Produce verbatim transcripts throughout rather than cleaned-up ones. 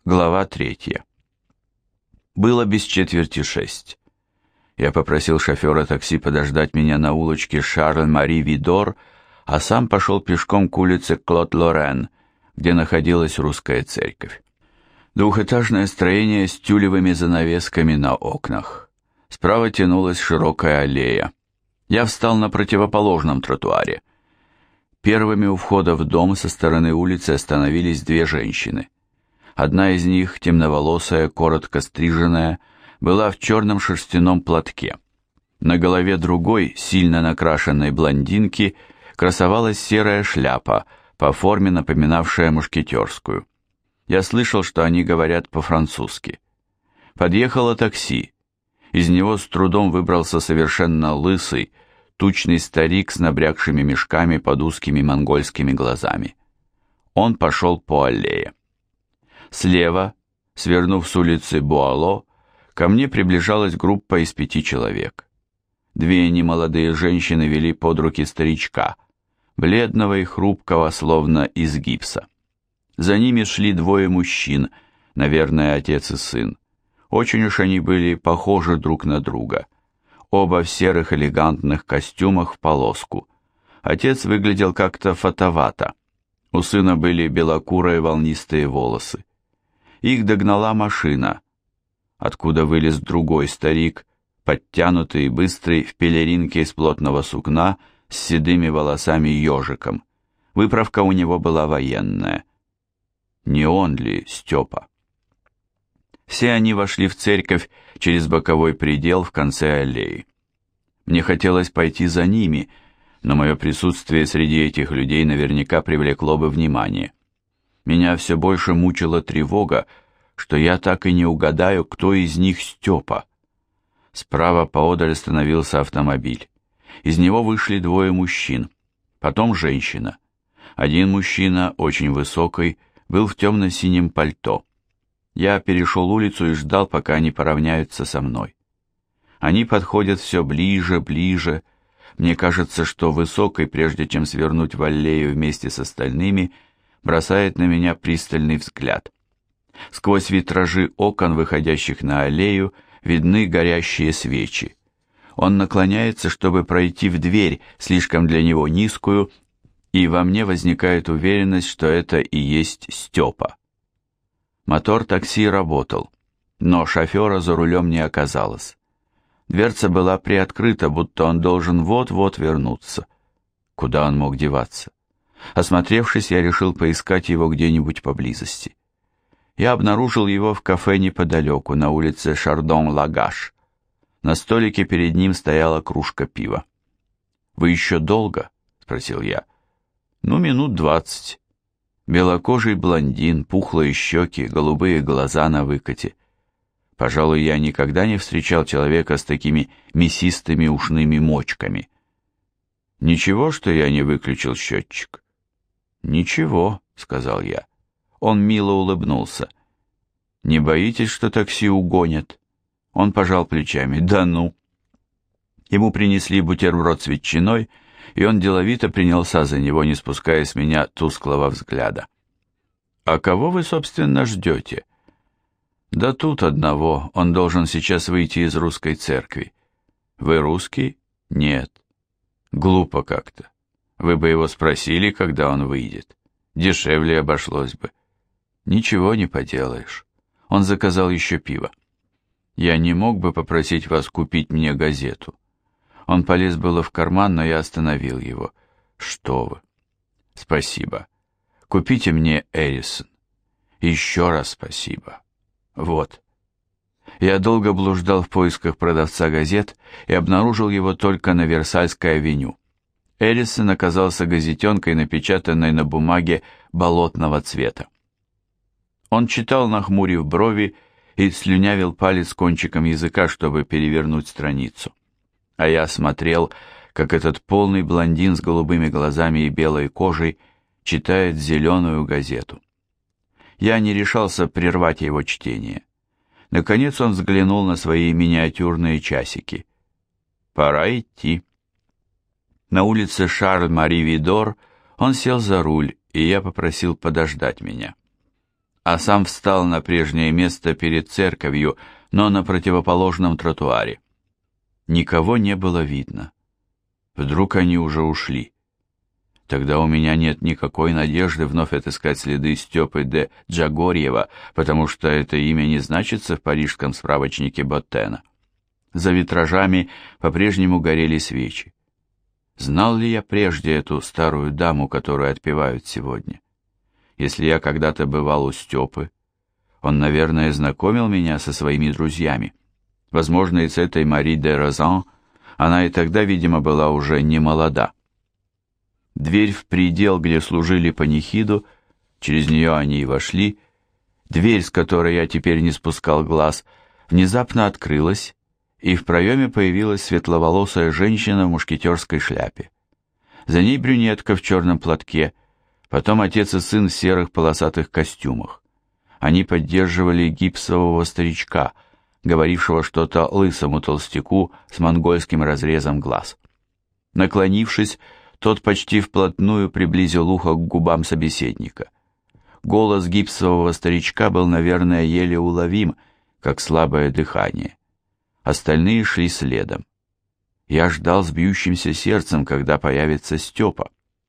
Глава третья. Было без четверти шесть. Я попросил шофера такси подождать меня на улочке Шарль-Мари-Видор, а сам пошел пешком к улице Клод-Лорен, где находилась русская церковь. Двухэтажное строение с тюлевыми занавесками на окнах. Справа тянулась широкая аллея. Я встал на противоположном тротуаре. Первыми у входа в дом со стороны улицы остановились две женщины. Одна из них, темноволосая, коротко стриженная, была в черном шерстяном платке. На голове другой, сильно накрашенной блондинки, красовалась серая шляпа, по форме напоминавшая мушкетерскую. Я слышал, что они говорят по-французски. Подъехало такси. Из него с трудом выбрался совершенно лысый, тучный старик с набрякшими мешками под узкими монгольскими глазами. Он пошел по аллее. Слева, свернув с улицы Буало, ко мне приближалась группа из пяти человек. Две немолодые женщины вели под руки старичка, бледного и хрупкого, словно из гипса. За ними шли двое мужчин, наверное, отец и сын. Очень уж они были похожи друг на друга. Оба в серых элегантных костюмах в полоску. Отец выглядел как-то фатовато. У сына были белокурые волнистые волосы. Их догнала машина, откуда вылез другой старик, подтянутый и быстрый, в пелеринке из плотного сукна, с седыми волосами ежиком. Выправка у него была военная. Не он ли Степа? Все они вошли в церковь через боковой предел в конце аллеи. Мне хотелось пойти за ними, но мое присутствие среди этих людей наверняка привлекло бы внимание. Меня все больше мучила тревога, что я так и не угадаю, кто из них Степа. Справа поодаль остановился автомобиль. Из него вышли двое мужчин, потом женщина. Один мужчина, очень высокий, был в темно-синем пальто. Я перешел улицу и ждал, пока они поравняются со мной. Они подходят все ближе, ближе. Мне кажется, что высокий, прежде чем свернуть в аллею вместе с остальными, бросает на меня пристальный взгляд. Сквозь витражи окон, выходящих на аллею, видны горящие свечи. Он наклоняется, чтобы пройти в дверь, слишком для него низкую, и во мне возникает уверенность, что это и есть Степа. Мотор такси работал, но шофера за рулем не оказалось. Дверца была приоткрыта, будто он должен вот-вот вернуться. Куда он мог деваться? Осмотревшись, я решил поискать его где-нибудь поблизости. Я обнаружил его в кафе неподалеку, на улице Шардон-Лагаш. На столике перед ним стояла кружка пива. «Вы еще долго?» — спросил я. «Ну, минут двадцать». Белокожий блондин, пухлые щеки, голубые глаза на выкате. Пожалуй, я никогда не встречал человека с такими мясистыми ушными мочками. «Ничего, что я не выключил счетчик?» «Ничего», — сказал я. Он мило улыбнулся. «Не боитесь, что такси угонят?» Он пожал плечами. «Да ну!» Ему принесли бутерброд с ветчиной, и он деловито принялся за него, не спуская с меня тусклого взгляда. «А кого вы, собственно, ждете?» «Да тут одного, он должен сейчас выйти из русской церкви». «Вы русский?» «Нет». «Глупо как-то. Вы бы его спросили, когда он выйдет. Дешевле обошлось бы». «Ничего не поделаешь». Он заказал еще пиво. «Я не мог бы попросить вас купить мне газету?» Он полез было в карман, но я остановил его. «Что вы?» «Спасибо. Купите мне Эрисон». «Еще раз спасибо. Вот». Я долго блуждал в поисках продавца газет и обнаружил его только на Версальской авеню. Эрисон оказался газетенкой, напечатанной на бумаге болотного цвета. Он читал, нахмурив брови, и слюнявил палец кончиком языка, чтобы перевернуть страницу. А я смотрел, как этот полный блондин с голубыми глазами и белой кожей читает зеленую газету. Я не решался прервать его чтение. Наконец он взглянул на свои миниатюрные часики. «Пора идти». На улице Шарль-Мари-Видор он сел за руль, и я попросил подождать меня. а сам встал на прежнее место перед церковью, но на противоположном тротуаре. Никого не было видно. Вдруг они уже ушли. Тогда у меня нет никакой надежды вновь отыскать следы Степы де Джагорьева, потому что это имя не значится в парижском справочнике Боттена. За витражами по-прежнему горели свечи. Знал ли я прежде эту старую даму, которую отпевают сегодня? Если я когда-то бывал у Степы, он, наверное, знакомил меня со своими друзьями. Возможно, и с этой Мари де Розан. Она и тогда, видимо, была уже не молода. Дверь в предел, где служили панихиду, через нее они и вошли, дверь, с которой я теперь не спускал глаз, внезапно открылась, и в проеме появилась светловолосая женщина в мушкетерской шляпе. За ней брюнетка в черном платке, потом отец и сын в серых полосатых костюмах. Они поддерживали гипсового старичка, говорившего что-то лысому толстяку с монгольским разрезом глаз. Наклонившись, тот почти вплотную приблизил ухо к губам собеседника. Голос гипсового старичка был, наверное, еле уловим, как слабое дыхание. Остальные шли следом. Я ждал с бьющимся сердцем, когда появится Степа.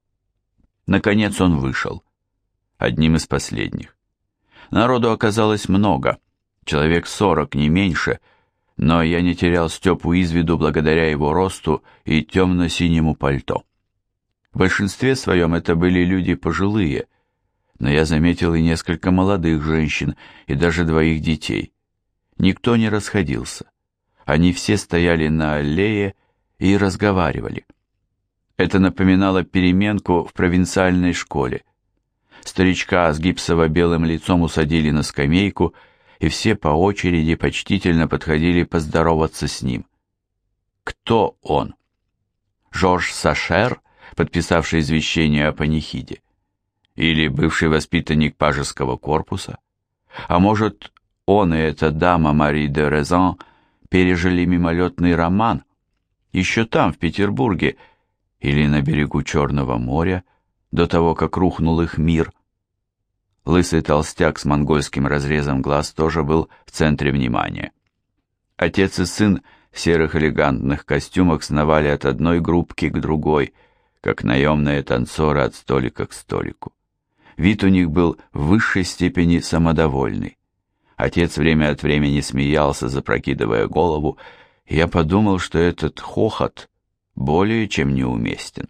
Наконец он вышел. Одним из последних. Народу оказалось много, человек сорок, не меньше, но я не терял Степу из виду благодаря его росту и темно-синему пальто. В большинстве своем это были люди пожилые, но я заметил и несколько молодых женщин, и даже двоих детей. Никто не расходился. Они все стояли на аллее и разговаривали. Это напоминало переменку в провинциальной школе. Старичка с гипсово-белым лицом усадили на скамейку, и все по очереди почтительно подходили поздороваться с ним. Кто он? Жорж Сашер, подписавший извещение о панихиде? Или бывший воспитанник пажеского корпуса? А может, он и эта дама Мари де Розан пережили мимолетный роман? Еще там, в Петербурге, или на берегу Черного моря, до того, как рухнул их мир? Лысый толстяк с монгольским разрезом глаз тоже был в центре внимания. Отец и сын в серых элегантных костюмах сновали от одной группки к другой, как наемные танцоры от столика к столику. Вид у них был в высшей степени самодовольный. Отец время от времени смеялся, запрокидывая голову, и я подумал, что этот хохот более чем неуместен.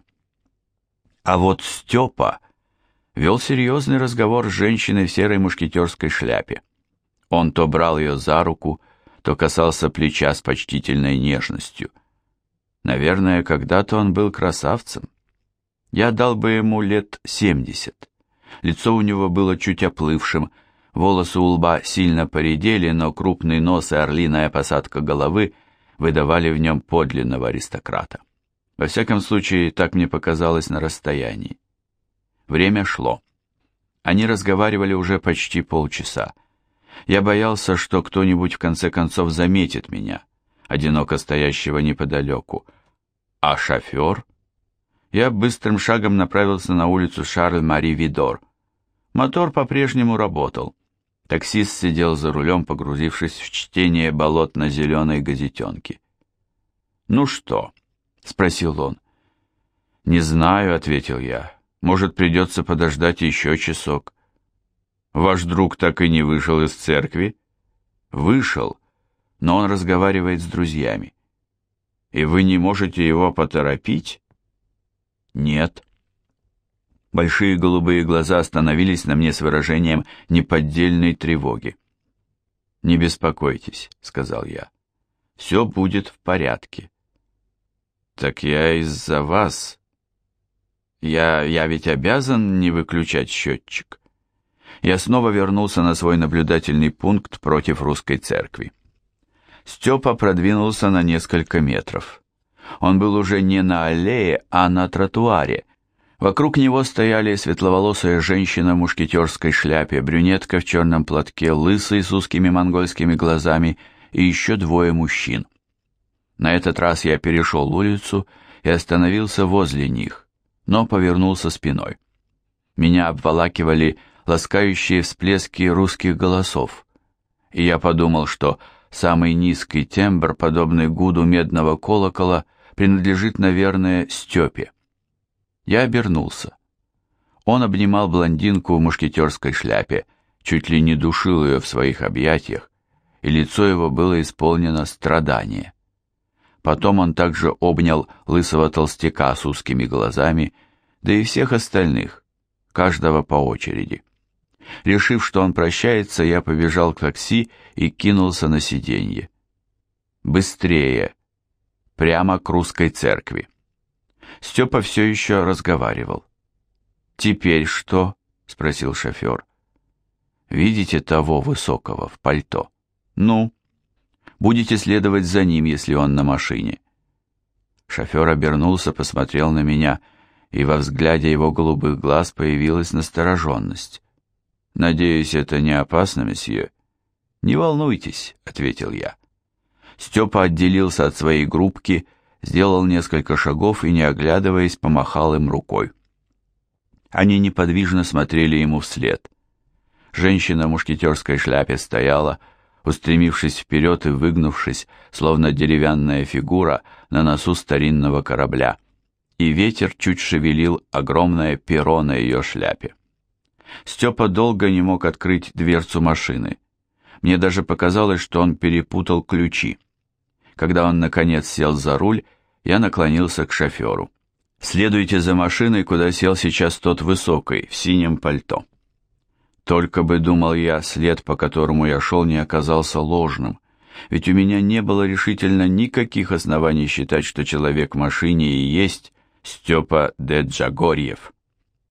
А вот Степа вел серьезный разговор с женщиной в серой мушкетерской шляпе. Он то брал ее за руку, то касался плеча с почтительной нежностью. Наверное, когда-то он был красавцем. Я дал бы ему лет семьдесят. Лицо у него было чуть оплывшим, волосы у лба сильно поредели, но крупный нос и орлиная посадка головы выдавали в нем подлинного аристократа. Во всяком случае, так мне показалось на расстоянии. Время шло. Они разговаривали уже почти полчаса. Я боялся, что кто-нибудь в конце концов заметит меня, одиноко стоящего неподалеку. А шофер? Я быстрым шагом направился на улицу Шарль-Мари Видор. Мотор по-прежнему работал. Таксист сидел за рулем, погрузившись в чтение болотно-зеленой газетенки. «Ну что?» — спросил он. «Не знаю», — ответил я. «Может, придется подождать еще часок». «Ваш друг так и не вышел из церкви?» «Вышел, но он разговаривает с друзьями». «И вы не можете его поторопить?» «Нет». Большие голубые глаза остановились на мне с выражением неподдельной тревоги. «Не беспокойтесь», — сказал я. «Все будет в порядке». «Так я из-за вас. Я, я ведь обязан не выключать счетчик». Я снова вернулся на свой наблюдательный пункт против русской церкви. Степа продвинулся на несколько метров. Он был уже не на аллее, а на тротуаре. Вокруг него стояли светловолосая женщина в мушкетерской шляпе, брюнетка в черном платке, лысый с узкими монгольскими глазами и еще двое мужчин. На этот раз я перешел улицу и остановился возле них, но повернулся спиной. Меня обволакивали ласкающие всплески русских голосов, и я подумал, что самый низкий тембр, подобный гуду медного колокола, принадлежит, наверное, Степе. Я обернулся. Он обнимал блондинку в мушкетерской шляпе, чуть ли не душил ее в своих объятиях, и лицо его было исполнено страдания. Потом он также обнял лысого толстяка с узкими глазами, да и всех остальных, каждого по очереди. Решив, что он прощается, я побежал к такси и кинулся на сиденье. Быстрее! Прямо к русской церкви. Степа все еще разговаривал. «Теперь что?» — спросил шофер. «Видите того высокого в пальто? Ну? Будете следовать за ним, если он на машине». Шофер обернулся, посмотрел на меня, и во взгляде его голубых глаз появилась настороженность. «Надеюсь, это не опасно, месье?» «Не волнуйтесь», — ответил я. Степа отделился от своей группки, сделал несколько шагов и, не оглядываясь, помахал им рукой. Они неподвижно смотрели ему вслед. Женщина в мушкетерской шляпе стояла, устремившись вперед и выгнувшись, словно деревянная фигура на носу старинного корабля, и ветер чуть шевелил огромное перо на ее шляпе. Степа долго не мог открыть дверцу машины. Мне даже показалось, что он перепутал ключи. Когда он, наконец, сел за руль, я наклонился к шоферу. «Следуйте за машиной, куда сел сейчас тот высокий, в синем пальто». Только бы, думал я, след, по которому я шел, не оказался ложным, ведь у меня не было решительно никаких оснований считать, что человек в машине и есть Степа де Джагорьев.